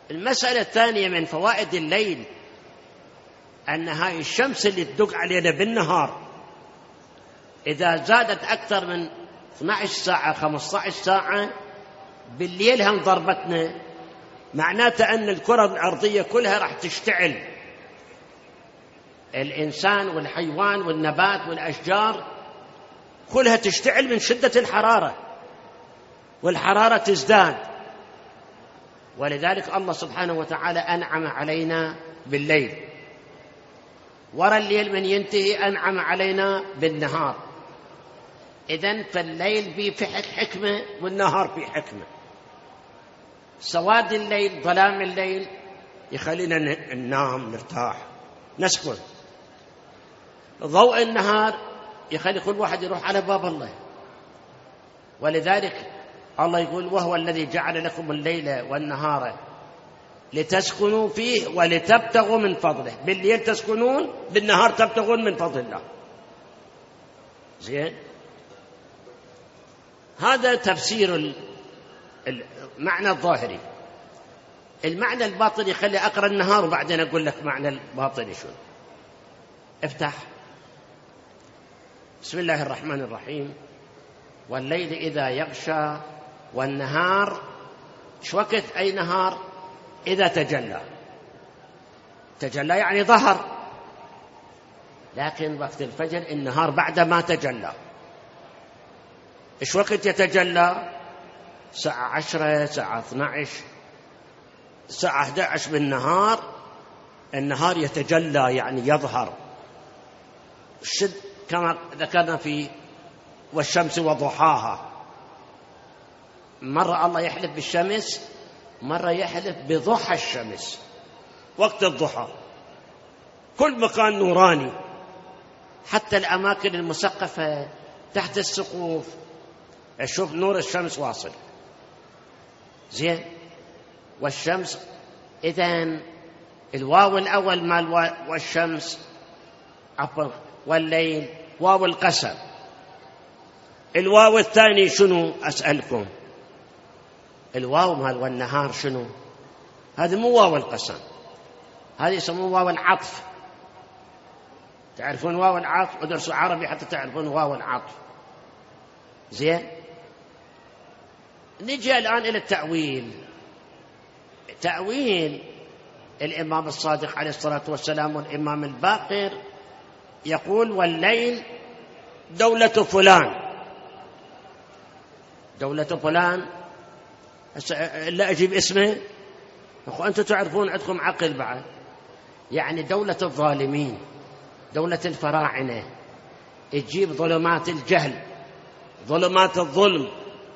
المسألة الثانية من فوائد الليل أن هاي الشمس اللي تدق علينا بالنهار إذا زادت أكثر من 12 ساعة 15 ساعة بالليل هم ضربتنا، معناته أن الكرة الأرضية كلها راح تشتعل، الإنسان والحيوان والنبات والأشجار كلها تشتعل من شدة الحرارة، والحرارة تزداد. ولذلك الله سبحانه وتعالى أنعم علينا بالليل، ورا الليل من ينتهي أنعم علينا بالنهار. إذن فالليل فيه حكمة والنهار فيه حكمة. سواد الليل ظلام الليل يخلينا ننام نرتاح نسكن، ضوء النهار يخلي كل واحد يروح على باب الله. ولذلك الله يقول وهو الذي جعل لكم الليل والنهار لتسكنوا فيه ولتبتغوا من فضله. بالليل تسكنون، بالنهار تبتغون من فضل الله. زين، هذا تفسير المعنى الظاهري. المعنى الباطني خلي أقرأ النهار وبعدين أقول لك معنى الباطني شو. افتح. بسم الله الرحمن الرحيم. والليل إذا يغشى والنهار. شو وقت أي نهار؟ إذا تجلى. تجلى يعني ظهر، لكن وقت الفجر النهار بعد ما تجلى. إيش وقت يتجلى؟ الساعة 10، الساعة 12، الساعة 11 بالنهار. النهار يتجلى يعني يظهر. الشد كما ذكرنا في والشمس وضحاها. مرة الله يحلف بالشمس، مرة يحلف بضحى الشمس، وقت الضحى. كل مكان نوراني، حتى الأماكن المسقفة تحت السقوف أشوف نور الشمس واصل. زين، والشمس إذن الواو الأول مال والشمس عفوا والليل واو القسم. الواو الثاني شنو أسألكم؟ الواو مال والنهار شنو؟ هذا مو واو القسم، هذه يسمون واو العطف. تعرفون واو العطف؟ ادرسوا عربي حتى تعرفون واو العطف. زين، نجي الآن إلى التأويل. تأويل الإمام الصادق عليه الصلاة والسلام والإمام الباقر يقول والليل دولة فلان. دولة فلان لا أجيب اسمه، أنتم تعرفون عندكم عقل بعد. يعني دولة الظالمين، دولة الفراعنة، تجيب ظلمات الجهل، ظلمات الظلم.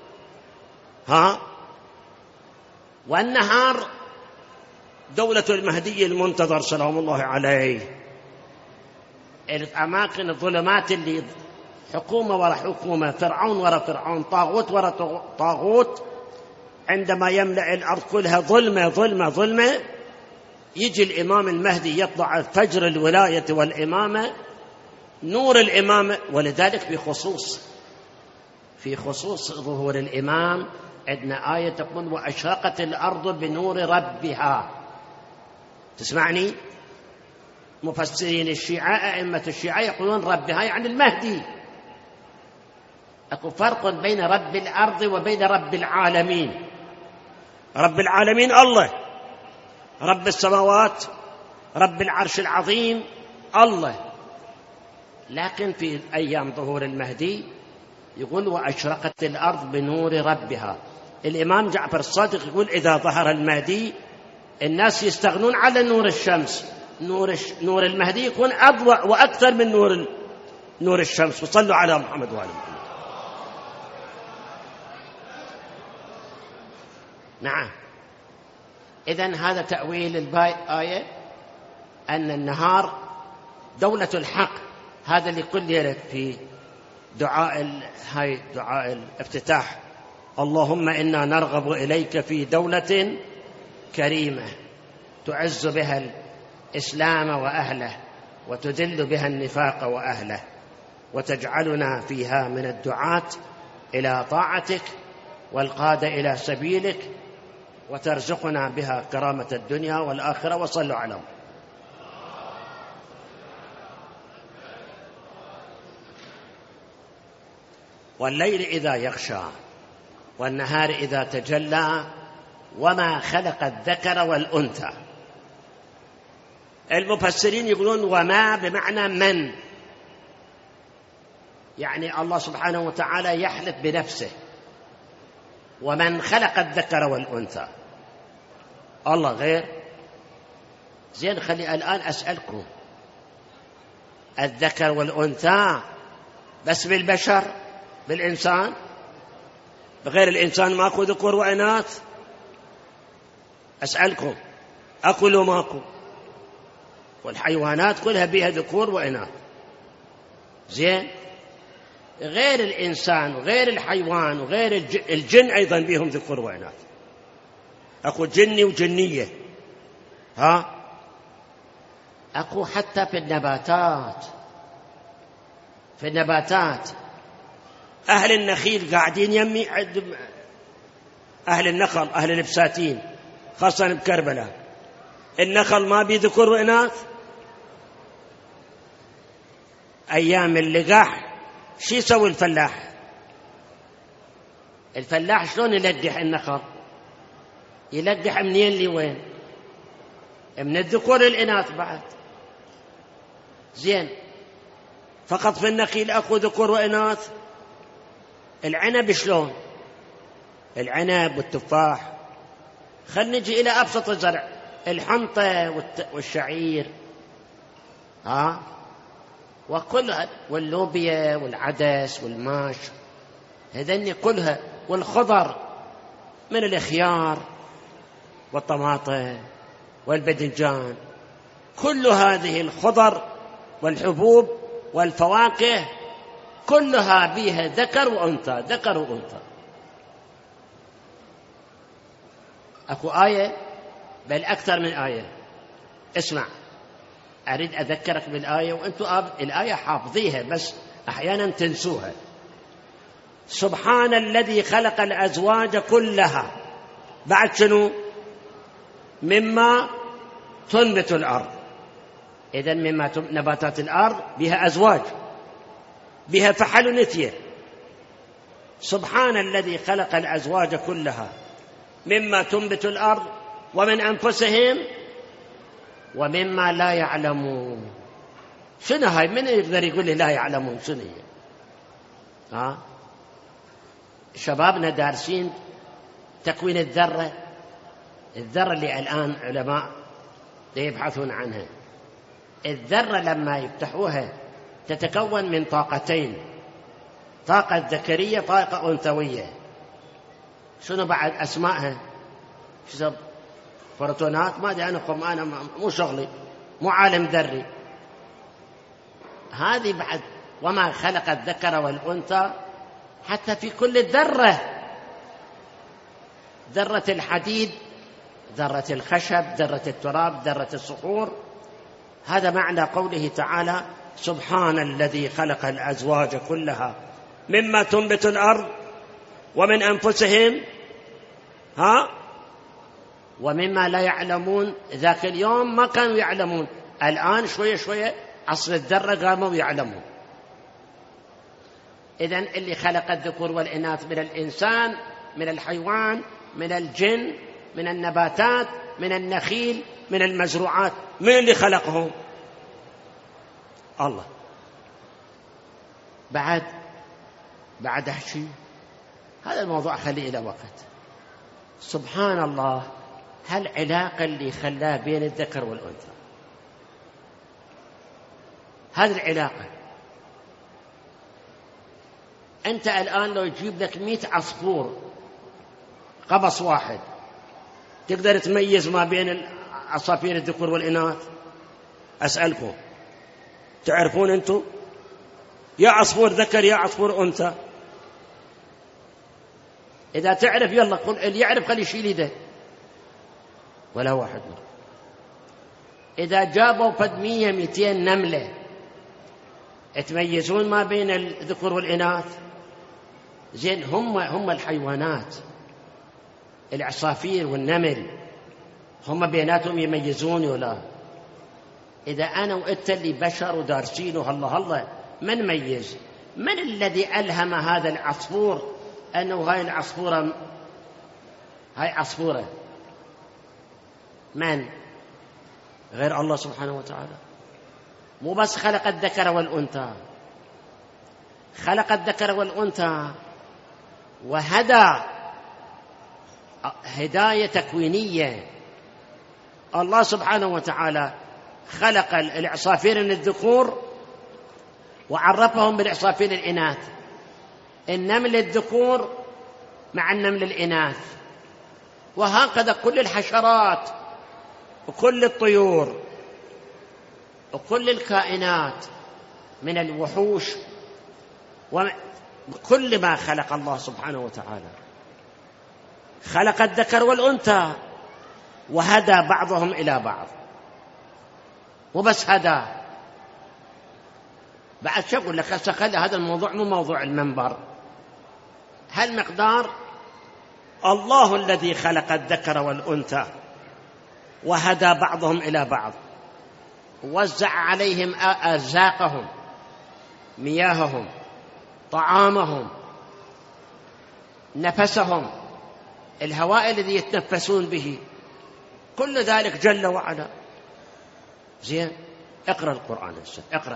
والنهار دولة المهدي المنتظر سلام الله عليه. الأماكن الظلمات اللي حكومة وراء حكومة، فرعون وراء فرعون، طاغوت وراء طاغوت، عندما يملأ الأرض كلها ظلمة ظلمة ظلمة، يجي الإمام المهدي يطلع فجر الولاية والإمامة، نور الإمامة. ولذلك في خصوص ظهور الإمام عندنا آية تقول وأشرقت الأرض بنور ربها. تسمعني؟ مفسرين الشيعة أئمة الشيعة يقولون ربها يعني المهدي. أكو فرق بين رب الأرض وبين رب العالمين. رب العالمين الله، رب السماوات، رب العرش العظيم الله. لكن في أيام ظهور المهدي يقول وأشرقت الأرض بنور ربها. الإمام جعفر الصادق يقول إذا ظهر المهدي الناس يستغنون على نور الشمس، نور المهدي يكون أضوأ وأكثر من نور الشمس. وصلوا على محمد وآل محمد. نعم، إذن هذا تأويل الآية أن النهار دولة الحق. هذا اللي قل في دعاء الافتتاح اللهم إنا نرغب إليك في دولة كريمة تعز بها الإسلام وأهله وتذل بها النفاق وأهله، وتجعلنا فيها من الدعاة إلى طاعتك والقادة إلى سبيلك وترزقنا بها كرامة الدنيا والآخرة. وصلوا على محمد. والليل إذا يغشى والنهار إذا تجلى وما خلق الذكر والأنثى. المفسرين يقولون وما بمعنى من، يعني الله سبحانه وتعالى يحلف بنفسه ومن خلق الذكر والأنثى. الله غير زين. خلي الآن أسألكم، الذكر والأنثى بس بالبشر، بالإنسان؟ بغير الإنسان ماكو ذكور وإناث؟ أسألكم، أكو لو ماكو؟ والحيوانات كلها بها ذكور وإناث. زين. غير الإنسان وغير الحيوان وغير الجن أيضا بهم ذكور وإناث. أكو جني وجنية، أكو حتى في النباتات. في النباتات أهل النخيل قاعدين يمي أهل النخل، أهل البساتين خاصة بكربلاء، النخل ما بي ذكور وإناث. أيام اللقاح شو يسوي الفلاح؟ الفلاح شلون يلقح النخل؟ يلقح منين لوين؟ من الذكور الإناث بعد. زين. فقط في النخيل أكو ذكور وإناث. العنب شلون؟ العنب والتفاح. خلنا نجي إلى أبسط الزرع، الحنطة والشعير، وكلها، واللوبيا والعدس والماش، هذني كلها، والخضر من الخيار والطماطم والباذنجان. كل هذه الخضر والحبوب والفواكه كلها بها ذكر وأنثى، ذكر وأنثى. أكو آية، بل أكثر من آية. اسمع، أريد أذكرك بالآية وأنتم الآية حافظيها بس أحيانا تنسوها. سبحان الذي خلق الأزواج كلها، بعد شنو؟ مما تنبت الأرض. إذن مما نباتات الأرض بها أزواج، بها فحل ونتية. سبحان الذي خلق الأزواج كلها مما تنبت الأرض ومن أنفسهم ومما لا يعلمون. شنو هاي؟ من يقدر يقول لي لا يعلمون؟ شنو هي؟ شبابنا دارسين تكوين الذرة. الذرة اللي الآن علماء يبحثون عنها. الذرة لما يفتحوها تتكون من طاقتين، طاقة ذكرية، طاقة أنثوية. شنو بعد أسمائها؟ شو بروتونات؟ ما أدري أنا مو شغلي، مو عالم ذري. هذه بعد وما خلق الذكر والأنثى. حتى في كل ذرة، ذرة الحديد، ذرة الخشب، ذرة التراب، ذرة الصخور. هذا معنى قوله تعالى سبحان الذي خلق الأزواج كلها مما تنبت الأرض ومن أنفسهم ومما لا يعلمون. ذاك اليوم ما كانوا يعلمون، الآن شوية شوية عصر الذرة قاموا يعلمون. إذن اللي خلق الذكور والإناث من الإنسان، من الحيوان، من الجن، من النباتات، من النخيل، من المزروعات، من اللي خلقهم؟ الله. بعد أحكي هذا الموضوع خليه إلى وقت. سبحان الله، هالعلاقة اللي خلاها بين الذكر والأنثى، هذه العلاقة. أنت الآن لو يجيب لك 100 عصفور قبص واحد، تقدر تميز ما بين عصافير الذكور والإناث؟ أسألكم، تعرفون أنتم يا عصفور ذكر يا عصفور أنثى؟ إذا تعرف يلا قل، اللي يعرف خلي يشيل يده، ولا واحد منهم. إذا جابوا فد 100-200 نملة، تميزون ما بين الذكور والإناث؟ زين، هم الحيوانات العصافير والنمل هم بيناتهم يميزون ولا؟ إذا أنا وإنت اللي بشر ودارسين وهلا ما نميز. من الذي ألهم هذا العصفور أنه هاي العصفورة هاي عصفورة؟ من غير الله سبحانه وتعالى؟ مو بس خلق الذكر والأنثى، خلق الذكر والأنثى وهدى هداية تكوينية. الله سبحانه وتعالى خلق العصافير الذكور وعرفهم بالعصافير الإناث، النمل الذكور مع النمل الإناث، وهكذا كل الحشرات وكل الطيور وكل الكائنات من الوحوش وكل ما خلق الله سبحانه وتعالى. خلق الذكر والأنثى وهدى بعضهم إلى بعض، وبس هدى. بعد شو أقول لك؟ خلي هذا الموضوع مو موضوع المنبر. هالمقدار الله الذي خلق الذكر والأنثى وهدى بعضهم إلى بعض، وزع عليهم أرزاقهم، مياههم، طعامهم، نفسهم، الهواء الذي يتنفسون به، كل ذلك جل وعلا. زين، اقرأ القرآن الشريف، اقرأ.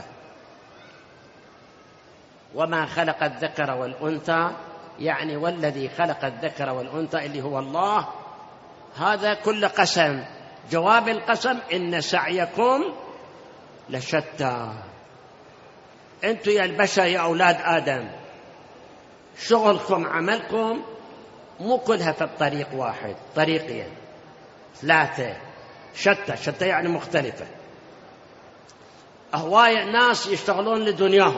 وما خلق الذكر والأنثى، يعني والذي خلق الذكر والأنثى اللي هو الله. هذا كل قسم، جواب القسم إن سعيكم لشتى. أنتم يا البشر يا أولاد آدم، شغلكم عملكم مو كلها في الطريق واحد، طريقين ثلاثة، شتى يعني مختلفة. هواية ناس يشتغلون لدنياهم،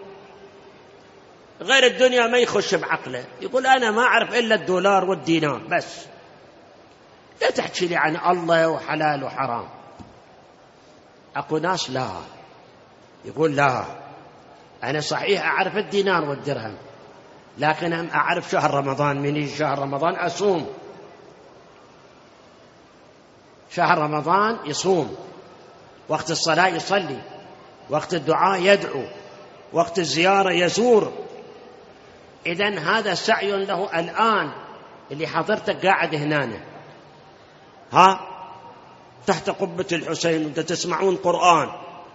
غير الدنيا ما يخش بعقله، يقول أنا ما أعرف إلا الدولار والدينار بس، لا تحكي لي عن الله وحلال وحرام. أكو ناس لا، يقول لا، أنا صحيح أعرف الدينار والدرهم، لكن أعرف شهر رمضان، من يجي شهر رمضان أصوم، شهر رمضان يصوم، وقت الصلاة يصلي، وقت الدعاء يدعو، وقت الزيارة يزور. إذن هذا سعي له الآن. اللي حضرتك قاعد هنا تحت قبة الحسين وانت تسمعون قرآن،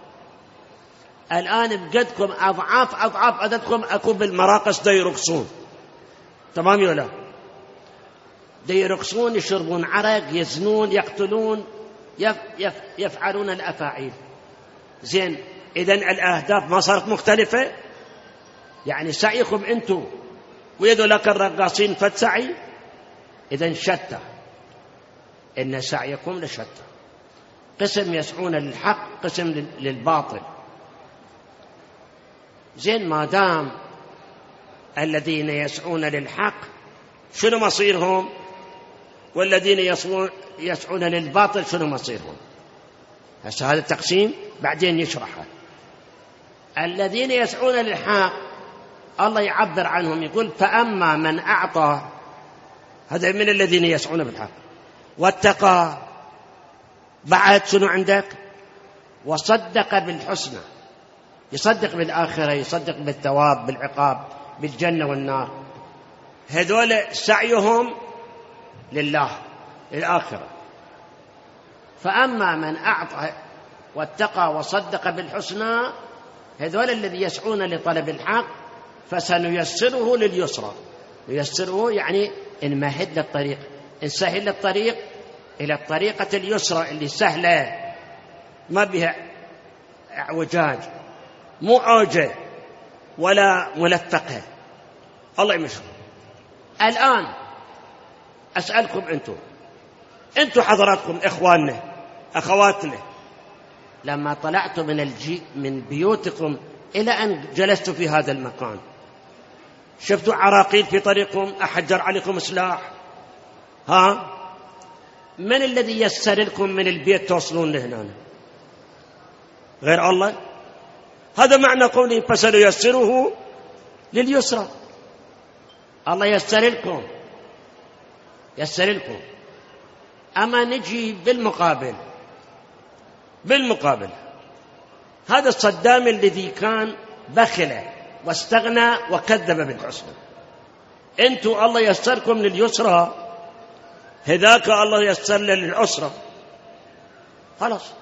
الآن بقدكم أضعاف عددكم أكو بالمراقص دا يرقصون، تمام ولا؟ دا يرقصون، يشربون عرق، يزنون، يقتلون، يفعلون الأفاعيل. زين، إذن الأهداف ما صارت مختلفة؟ يعني سعيكم أنتم ويذلك الرقاصين فالسعي إذن شتى. إن سعيكم لشتى، قسم يسعون للحق، قسم للباطل. زين، ما دام الذين يسعون للحق شنو مصيرهم، والذين يسعون للباطل شنو مصيرهم؟ هذا التقسيم بعدين يشرحه. الذين يسعون للحق الله يعبر عنهم، يقول فأما من أعطى، هذا من الذين يسعون بالحق، واتقى، بعد شنو عندك؟ وصدق بالحسنى، يصدق بالآخرة، يصدق بالثواب، بالعقاب، بالجنة والنار. هذول سعيهم لله، للآخرة. فأما من أعطى واتقى وصدق بالحسنى، هذول الذي يسعون لطلب الحق، فسنيسره لليسرى. ييسره يعني نمهد للطريق، نسهل الطريق إلى الطريقة اليسرى اللي سهلة ما بها اعوجاج، مو عوجة ولا ملفقة. الله يمشي. الآن أسألكم أنتم حضراتكم إخواننا أخواتنا، لما طلعتم من بيوتكم إلى أن جلستوا في هذا المكان، شفتوا عراقيل في طريقكم؟ أحجر عليكم سلاح؟ من الذي يسر لكم من البيت توصلون لهنا؟ غير الله. هذا معنى قوله فسنيسره لليسرى. الله يسر لكم، يسر لكم. أما نجي بالمقابل هذا الصدام الذي كان بخل واستغنى وكذب بالحسنى، أنتم الله يسركم لليسرى، هذاك الله يسر للعسرى، خلاص.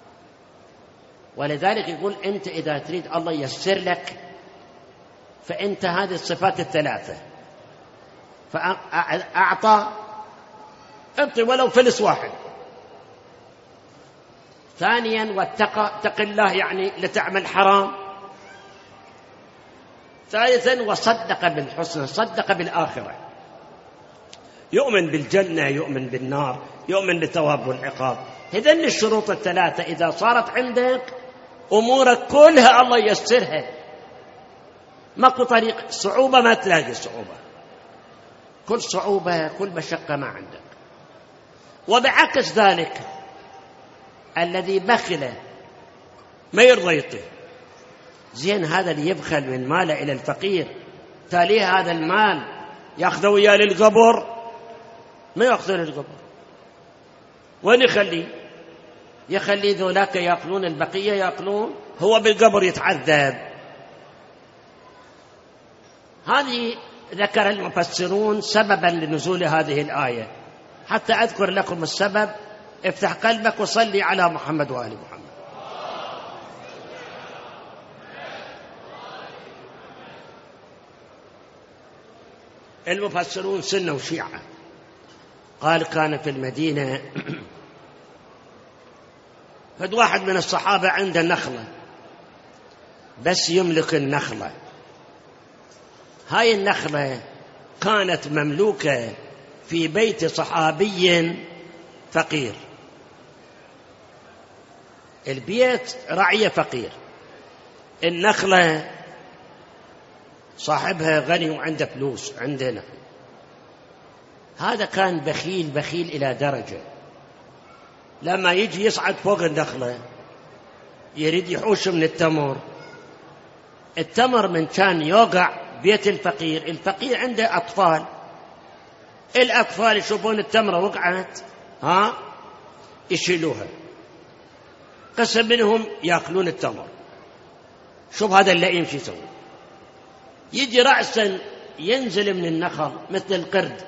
ولذلك يقول أنت إذا تريد الله يسر لك فأنت هذه الصفات الثلاثة، فأعطى أعطي ولو فلس واحد. ثانيا واتق الله يعني لتعمل حرام. ثالثا وصدق بالحسنى، صدق بالآخرة، يؤمن بالجنة، يؤمن بالنار، يؤمن بالثواب والعقاب. هذين الشروط الثلاثة إذا صارت عندك أمورك كلها الله يسرها، ماكو طريق صعوبة، ما تلاقي صعوبة، كل صعوبة كل مشقة ما عندك. وبعكس ذلك الذي بخل ما يرضى يعطي، زين هذا اللي يبخل من ماله إلى الفقير تاليه هذا المال يأخذه وياه للقبر، ما يأخذه للقبر، وين يخلي ذولاك يأكلون، البقية يأكلون، هو بالقبر يتعذب. هذه ذكر المفسرون سببا لنزول هذه الآية. حتى أذكر لكم السبب، افتح قلبك وصلي على محمد وآل محمد. المفسرون سنة وشيعة. قال كان في المدينة فد واحد من الصحابة عنده نخلة، بس يملك النخلة. هاي النخلة كانت مملوكة في بيت صحابي فقير، البيت رعية فقير، النخلة صاحبها غني وعنده فلوس عندنا. هذا كان بخيل إلى درجة لما يجي يصعد فوق النخلة يريد يحوش من التمر من كان يوقع بيت الفقير عنده أطفال، الأطفال يشوفون التمرة وقعت يشيلوها، قسم منهم يأكلون التمر. شوف هذا اللئيم شو يسوي، يجي رأسا ينزل من النخل مثل القرد،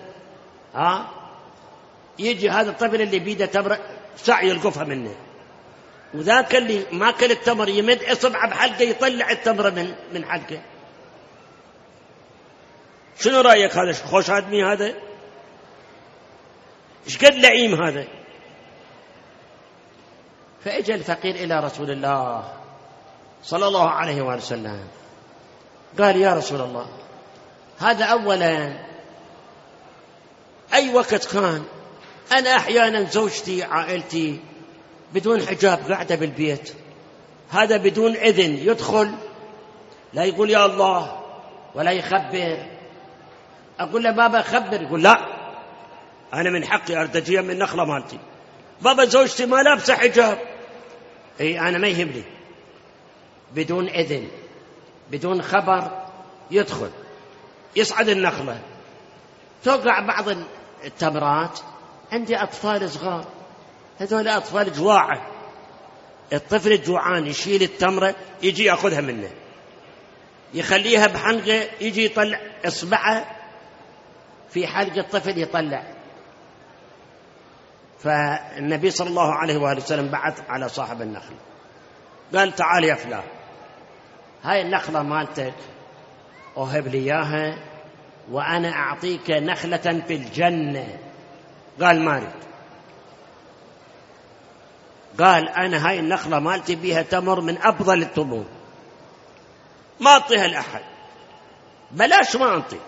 يجي هذا الطفل اللي بيده تمرة ساعة يلقفها منه، وذاك اللي ما كل التمر يمد إصبعه بحلقه يطلع التمرة من حلقه. شنو رأيك؟ هذا خوش آدمي، هذا إيش قد لعيم هذا. فإجى الفقير إلى رسول الله صلى الله عليه وسلم قال يا رسول الله، هذا أولا أي وقت كان أنا أحيانا زوجتي عائلتي بدون حجاب قاعدة بالبيت، هذا بدون إذن يدخل لا يقول يا الله ولا يخبر. أقول له بابا خبر، يقول لا أنا من حقي أرتجي من النخلة مالتي. بابا زوجتي ما لابسة حجاب، أنا ما يهمني، بدون إذن بدون خبر يدخل يصعد النخلة، توقع بعض التمرات. عندي أطفال صغار، هذول أطفال جواعة، الطفل الجوعان يشيل التمرة يجي يأخذها منه يخليها بحلقه، يجي يطلع إصبعه في حلق الطفل يطلع. فالنبي صلى الله عليه وآله وسلم بعث على صاحب النخل قال تعال يا فلان، هاي النخلة مالتك أهب لي إياها وأنا أعطيك نخلة في الجنة. قال ما أريد، قال أنا هاي النخلة مالتي بيها تمر من أفضل التمور، ما أعطيها لأحد، بلاش ما أعطي.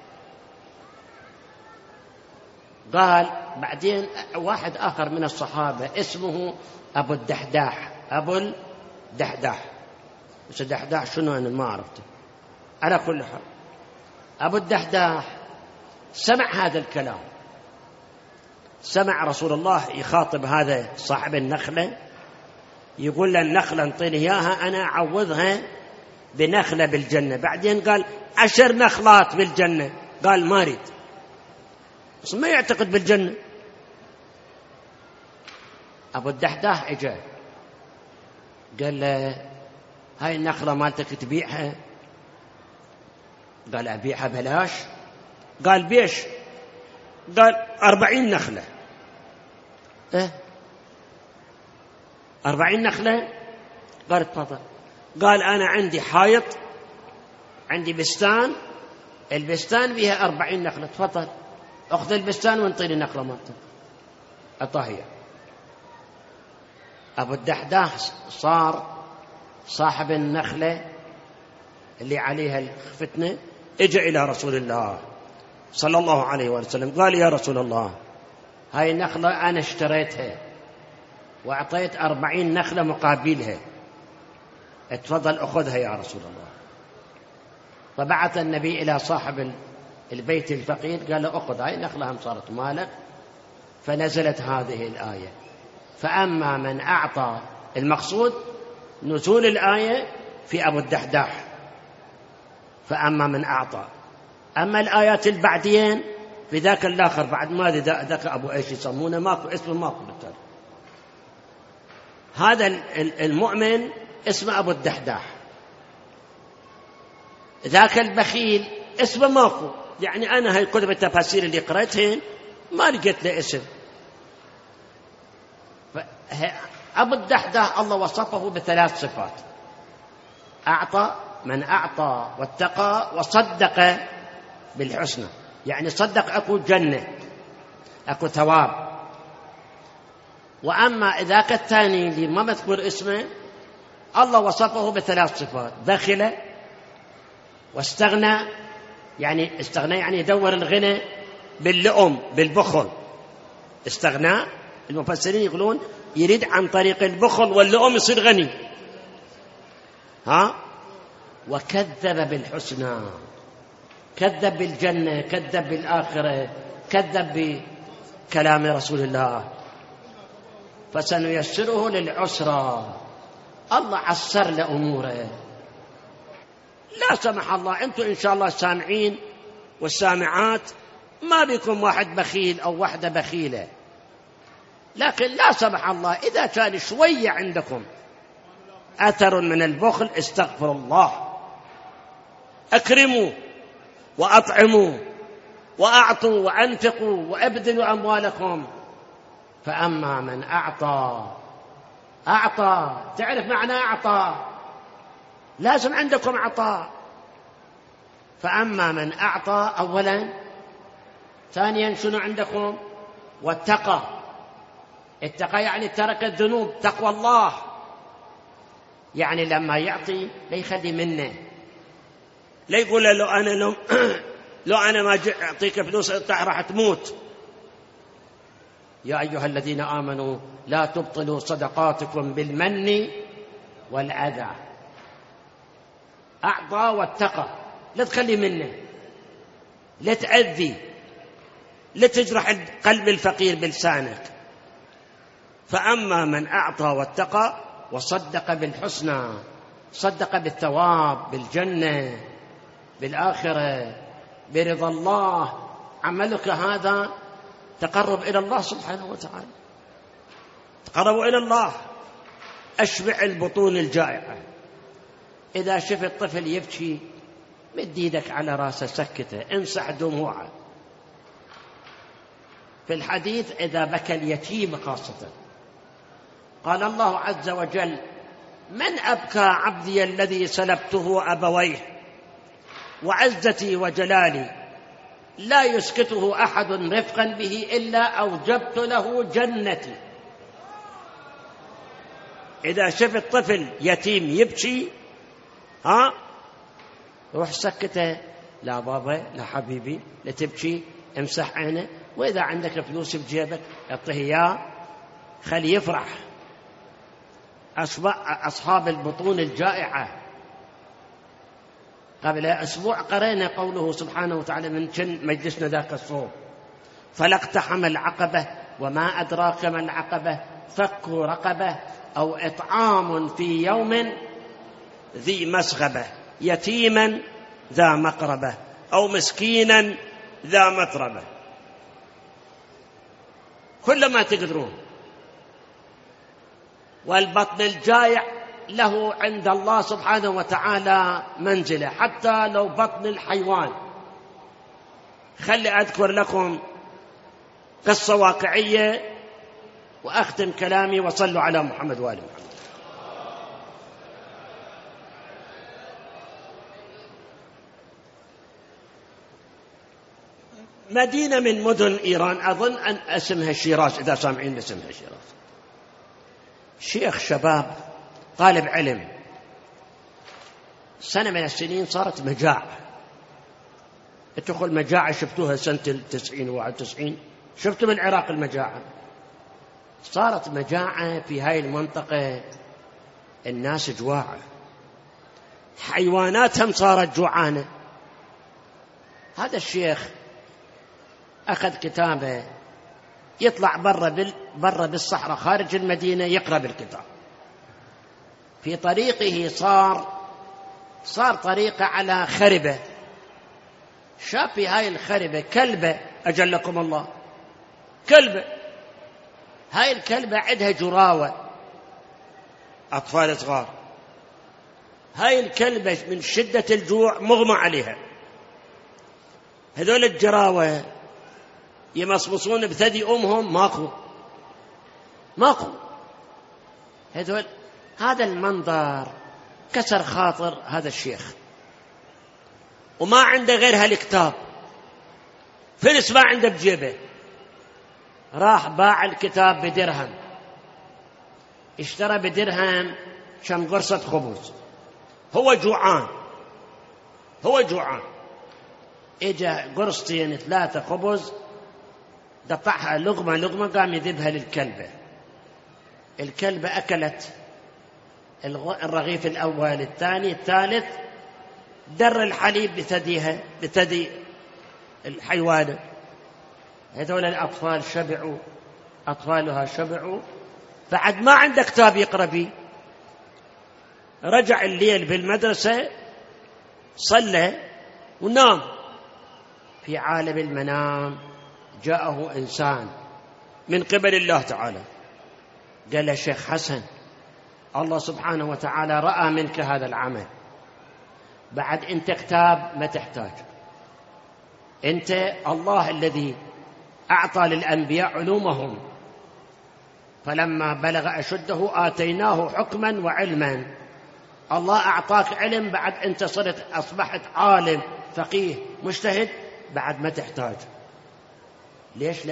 قال بعدين واحد آخر من الصحابة اسمه أبو الدحداح، بس الدحداح شنو أنا ما عرفته. على كل حال أبو الدحداح سمع هذا الكلام، سمع رسول الله يخاطب هذا صاحب النخلة يقول له النخلة انطيني إياها أنا أعوضها بنخلة بالجنة. بعدين قال 10 نخلات بالجنة، قال ما أريد. بس ما يعتقد بالجنة. أبو الدحداح إجا قال له هاي النخلة مالتك تبيعها؟ قال أبيعها بلاش. قال بيش؟ قال 40 نخلة. 40 نخلة؟ قال تفضل. قال أنا عندي حائط، عندي بستان، البستان فيها 40 نخلة، تفضل أخذ البستان وانطيني نخلة مالتك. أطاهية. أبو الدحداح صار صاحب النخلة اللي عليها الفتنة، اجى إلى رسول الله صلى الله عليه وسلم قال يا رسول الله هاي النخلة أنا اشتريتها وأعطيت 40 نخلة مقابلها، اتفضل أخذها يا رسول الله. فبعث النبي إلى صاحب البيت الفقير قال له أخذ هاي النخلة هم صارت مالك. فنزلت هذه الآية فأما من أعطى. المقصود نزول الآية في أبو الدحداح فأما من أعطى. أما الآيات البعدين في ذاك الآخر بعد ما ذاك أبو إيش يسمونه ماكو اسمه ماكو بالتالي. هذا المؤمن اسمه أبو الدحداح. ذاك البخيل اسمه ماكو، يعني أنا هاي كتب التفاسير اللي قرأتهن ما لقيت له اسم. أبو الدحداح الله وصفه بثلاث صفات: أعطى، من أعطى واتقى وصدق بالحسنى، يعني صدق أكو جنة أكو ثواب. وأما ذاك الثاني اللي ما مذكور اسمه الله وصفه بثلاث صفات: بخل واستغنى، يعني استغنى يعني يدور الغنى باللؤم بالبخل. استغنى المفسرين يقولون يريد عن طريق البخل واللؤم يصير غني. وكذب بالحسنى، كذب بالجنة، كذب بالآخرة، كذب بكلام رسول الله. فسنيسره للعسرى، الله عسر لأموره. لا سمح الله أنتم إن شاء الله السامعين والسامعات ما بكم واحد بخيل أو واحدة بخيلة، لكن لا سمح الله إذا كان شوية عندكم أثر من البخل استغفر الله، أكرموا وأطعموا وأعطوا وأنفقوا وأبذلوا أموالكم. فأما من أعطى، تعرف معنى أعطى؟ لازم عندكم عطاء. فأما من أعطى أولا، ثانيا شنو عندكم؟ واتقى. اتقى يعني ترك الذنوب، تقوى الله، يعني لما يعطي لا يخلي منه، لا يقول لو أنا ما أعطيك فلوس راح تموت. يا أيها الذين آمنوا لا تبطلوا صدقاتكم بالمن والأذى. أعطى واتقى، لا تخلي منه، لا تأذي، لا تجرح قلب الفقير بلسانك. فأما من أعطى واتقى وصدق بالحسنى، صدق بالثواب، بالجنة، بالآخرة، برضا الله، عملك هذا تقرب إلى الله سبحانه وتعالى. تقربوا إلى الله. أشبع البطون الجائعة. إذا شفت طفل يبكي مد يدك على راسه سكته، امسح دموعه. في الحديث إذا بكى اليتيم خاصة قال الله عز وجل: من أبكى عبدي الذي سلبته أبويه، وعزتي وجلالي لا يسكته أحد رفقا به إلا أوجبت له جنتي. إذا شفت طفل يتيم يبكي روح سكته، لا بابا لا حبيبي لا تبكي، امسح عينه. وإذا عندك فلوس بجيبك اعطيه إياه، خليه يفرح. أصحاب البطون الجائعة. قبل أسبوع قرأنا قوله سبحانه وتعالى من مجلسنا ذاك الصوب: فلاقتحم العقبة وما أدراك ما العقبة فك رقبة أو إطعام في يوم ذي مسغبة يتيما ذا مقربة أو مسكينا ذا متربة. كل ما تقدرون. والبطن الجائع له عند الله سبحانه وتعالى منزلة، حتى لو بطن الحيوان. خلي أذكر لكم قصة واقعية وأختم كلامي، وصلوا على محمد وآل محمد. مدينة من مدن إيران، أظن أن اسمها شيراز، إذا سامعين اسمها شيراز. شيخ شباب طالب علم، سنة من السنين صارت مجاعة. ادخل مجاعة شفتوها سنة 90 و91، شفتوا بالعراق المجاعة. صارت مجاعة في هاي المنطقة، الناس جواعة، حيواناتهم صارت جوعانة. هذا الشيخ أخذ كتابه يطلع برا بالصحراء خارج المدينة يقرأ بالكتاب. في طريقه صار طريقة على خربة، شاف في هاي الخربة كلبة، أجلكم الله، كلبة. هاي الكلبة عندها جراوة، أطفال صغار. هاي الكلبة من شدة الجوع مغمى عليها. هذول الجراوة يمصمصون بثدي أمهم، ماكو. هذا المنظر كسر خاطر هذا الشيخ، وما عنده غير هالكتاب، فلس ما عنده بجيبه. راح باع الكتاب بدرهم، اشترى بدرهم كم قرصة خبز. هو جوعان، اجا قرصتين 3 خبز، قطعها لقمة قام يذبها للكلبة. الكلبة أكلت الرغيف الأول، الثاني، الثالث، در الحليب بثديها، بثدي الحيوان. هذول الأطفال أطفالها شبعوا، بعد ما عنده كتاب يقرأ بيه. رجع الليل بالمدرسة، صلى ونام. في عالم المنام جاءه إنسان من قبل الله تعالى، قال له: شيخ حسن، الله سبحانه وتعالى رأى منك هذا العمل، بعد أنت كتاب ما تحتاج. أنت الله الذي أعطى للأنبياء علومهم، فلما بلغ أشده آتيناه حكما وعلما. الله أعطاك علم، بعد أنت أصبحت عالم فقيه مجتهد، بعد ما تحتاج. ليش؟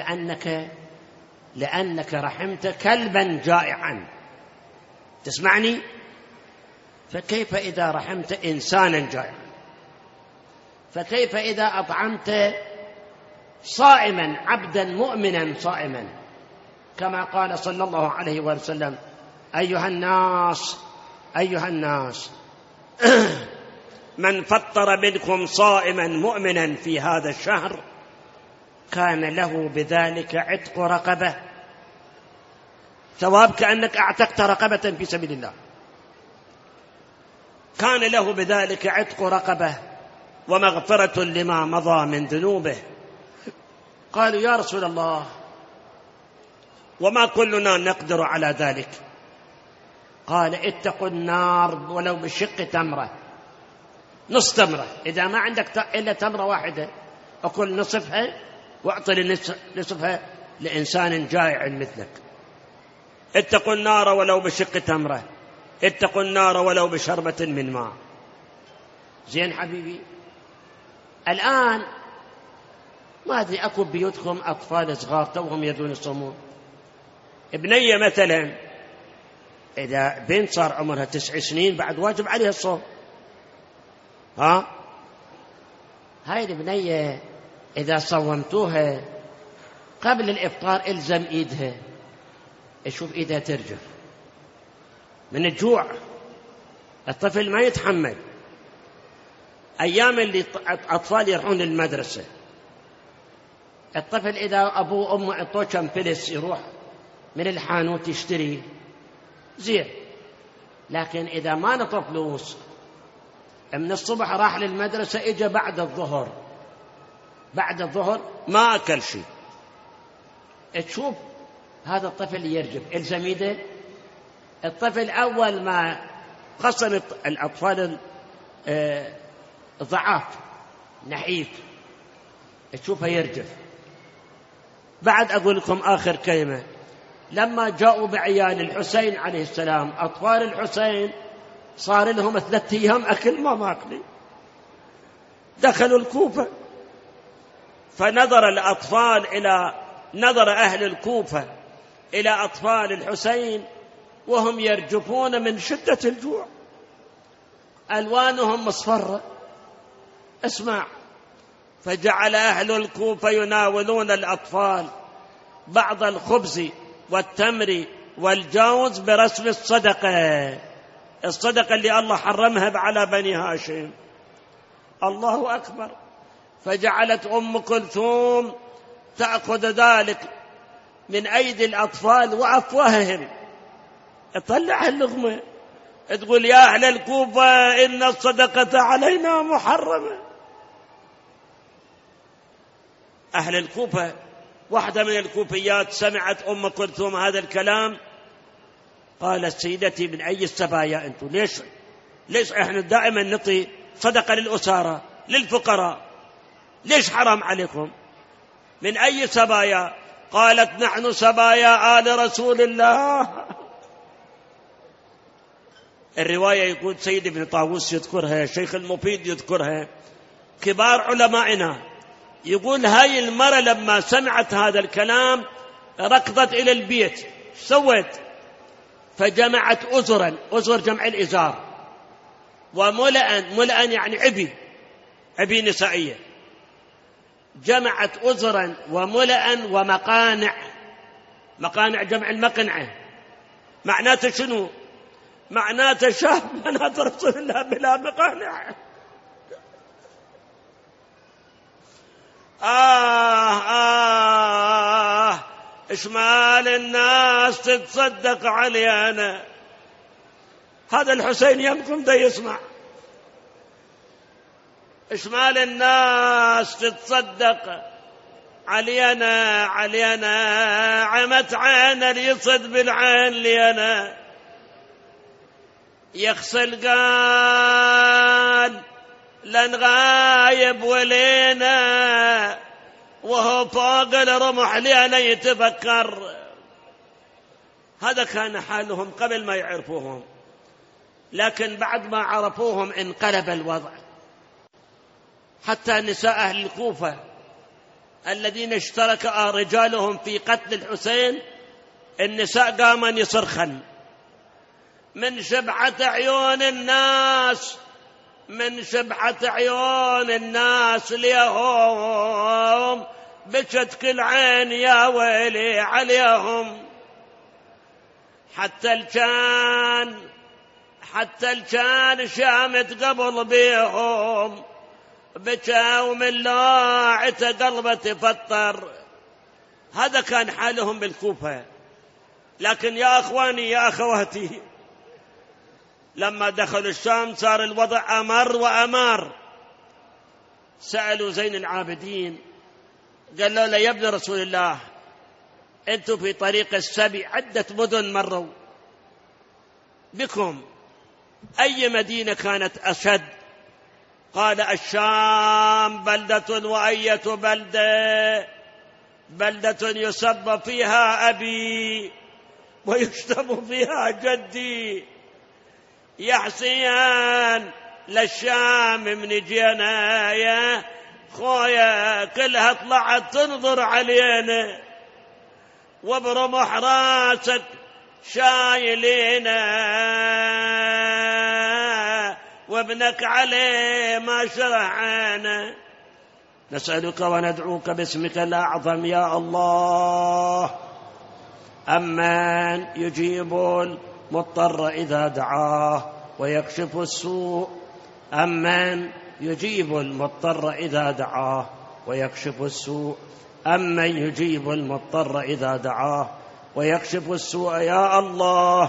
لأنك رحمت كلبا جائعا. تسمعني؟ فكيف إذا رحمت إنسانا جائعا؟ فكيف إذا أطعمت صائما، عبدا مؤمنا صائما؟ كما قال صلى الله عليه وسلم: أيها الناس من فطر منكم صائما مؤمنا في هذا الشهر كان له بذلك عتق رقبة، ثواب كأنك أعتقت رقبة في سبيل الله. كان له بذلك عتق رقبة ومغفرة لما مضى من ذنوبه. قالوا: يا رسول الله، وما كلنا نقدر على ذلك؟ قال: اتقوا النار ولو بشق تمرة، نص تمرة. إذا ما عندك إلا تمرة واحدة، أكل نصفها واعطي نصفها لإنسان جائع مثلك. اتقوا النار ولو بشق تمرة، اتقوا النار ولو بشربة من ماء. زين حبيبي، الآن ما أدري أكو بيوتكم أطفال صغار توهم يدون يصومون. ابنية مثلا، إذا بنت صار عمرها 9 سنين بعد واجب عليها الصوم. هاي البنية إذا صومتوها قبل الإفطار إلزم إيدها، اشوف إيدها ترجف من الجوع. الطفل ما يتحمل. أيام اللي أطفال يروحون للمدرسة، الطفل إذا أبوه وأمه عطوه كم فلس يروح من الحانوت يشتري، زين. لكن إذا ما نطى فلوس، من الصبح راح للمدرسة، إجا بعد الظهر ما أكل شيء، تشوف هذا الطفل يرجف، إلزم يده. الطفل أول ما خاصة الأطفال ضعاف نحيف تشوفه يرجف. بعد أقول لكم آخر كلمة، لما جاءوا بعيال الحسين عليه السلام، أطفال الحسين صار لهم 3 أيام أكل ما ماكلين، دخلوا الكوفة، نظر أهل الكوفة إلى أطفال الحسين وهم يرجفون من شدة الجوع، ألوانهم مصفرة. اسمع، فجعل أهل الكوفة يناولون الأطفال بعض الخبز والتمر والجوز برسم الصدقة اللي الله حرمها على بني هاشم. الله أكبر. فجعلت أم كلثوم تأخذ ذلك من أيدي الأطفال وأفواههم، تطلع اللقمة تقول يا أهل الكوفة إن الصدقة علينا محرمة. أهل الكوفة، واحدة من الكوفيات سمعت أم كلثوم هذا الكلام، قالت سيدتي من أي السبايا أنتم؟ ليش إحنا دائما نعطي صدقة للأسارة للفقراء، ليش حرام عليكم؟ من أي سبايا؟ قالت نحن سبايا آل رسول الله. الرواية يقول سيد ابن طاووس يذكرها، شيخ المفيد يذكرها، كبار علمائنا، يقول هاي المرة لما سمعت هذا الكلام ركضت إلى البيت. سوت؟ فجمعت أزر جمع الإزار، ملأن يعني عبي نسائية، جمعت أزرا وملأ ومقانع جمع المقنعة. معناته شنو؟ معناته شاف بنات رسول الله بلا مقانع. إشمال الناس تتصدق علي أنا. هذا الحسين يمكن ده يسمع. إشمال الناس تتصدق علينا عمت عين اليصد بالعين لينا. يغسل قال لن غايب ولينا، وهو فوق الرمح لينا يتفكر. هذا كان حالهم قبل ما يعرفوهم، لكن بعد ما عرفوهم انقلب الوضع. حتى نساء أهل الكوفة الذين اشترك رجالهم في قتل الحسين، النساء قامان يصرخن من شبعة عيون الناس ليهم، بكت كل عين يا ويلي عليهم. حتى الكان شامت قبل بيهم، بكى ومن لاعته قلبه تفطر. هذا كان حالهم بالكوفة. لكن يا أخواني يا أخواتي، لما دخلوا الشام صار الوضع أمر وأمار. سألوا زين العابدين، قالوا له يا ابن رسول الله، أنتم في طريق السبي عدة مدن مروا بكم، أي مدينة كانت أشد؟ قال الشام بلدة وأية بلدة يسب فيها أبي ويشتم فيها جدي. يا حسين للشام من جينا يا خويا، كلها طلعت تنظر علينا، وبرمح راسك شايلينا، وابنك عليه ما شرعنا. نسألك وندعوك باسمك الأعظم يا الله، أمن يجيب المضطر إذا دعاه ويكشف السوء، أمن يجيب المضطر إذا دعاه ويكشف السوء، أمن يجيب المضطر إذا دعاه ويكشف السوء يا الله.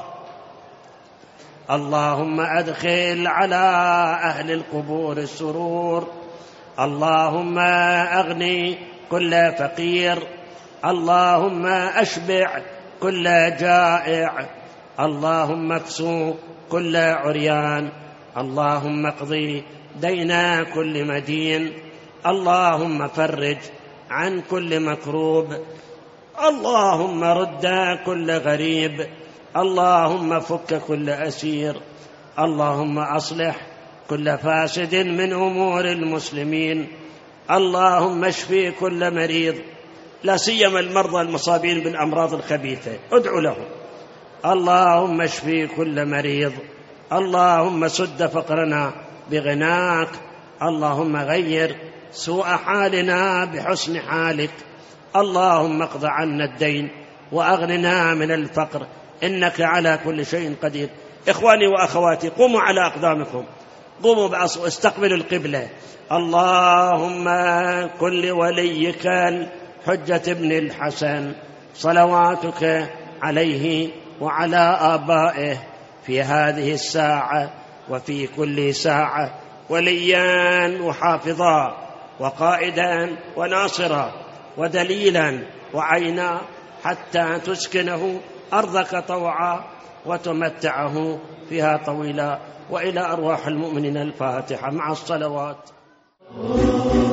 اللهم أدخل على أهل القبور السرور، اللهم أغني كل فقير، اللهم أشبع كل جائع، اللهم اكسو كل عريان، اللهم اقضي دين كل مدين، اللهم فرج عن كل مكروب، اللهم رد كل غريب، اللهم فك كل أسير، اللهم أصلح كل فاسد من أمور المسلمين، اللهم اشفي كل مريض، لا سيما المرضى المصابين بالأمراض الخبيثة، ادعو لهم. اللهم اشفي كل مريض، اللهم سد فقرنا بغناك، اللهم غير سوء حالنا بحسن حالك، اللهم اقض عنا الدين وأغننا من الفقر، إنك على كل شيء قدير. إخواني وأخواتي، قوموا على أقدامكم، قوموا استقبلوا القبلة. اللهم كن لوليك الحجة بن الحسن صلواتك عليه وعلى آبائه في هذه الساعة وفي كل ساعة وليا وحافظا وقائدا وناصرا ودليلا وعينا، حتى تسكنه أرضك طوعا وتمتعه فيها طويلا. وإلى أرواح المؤمنين الفاتحة مع الصلوات.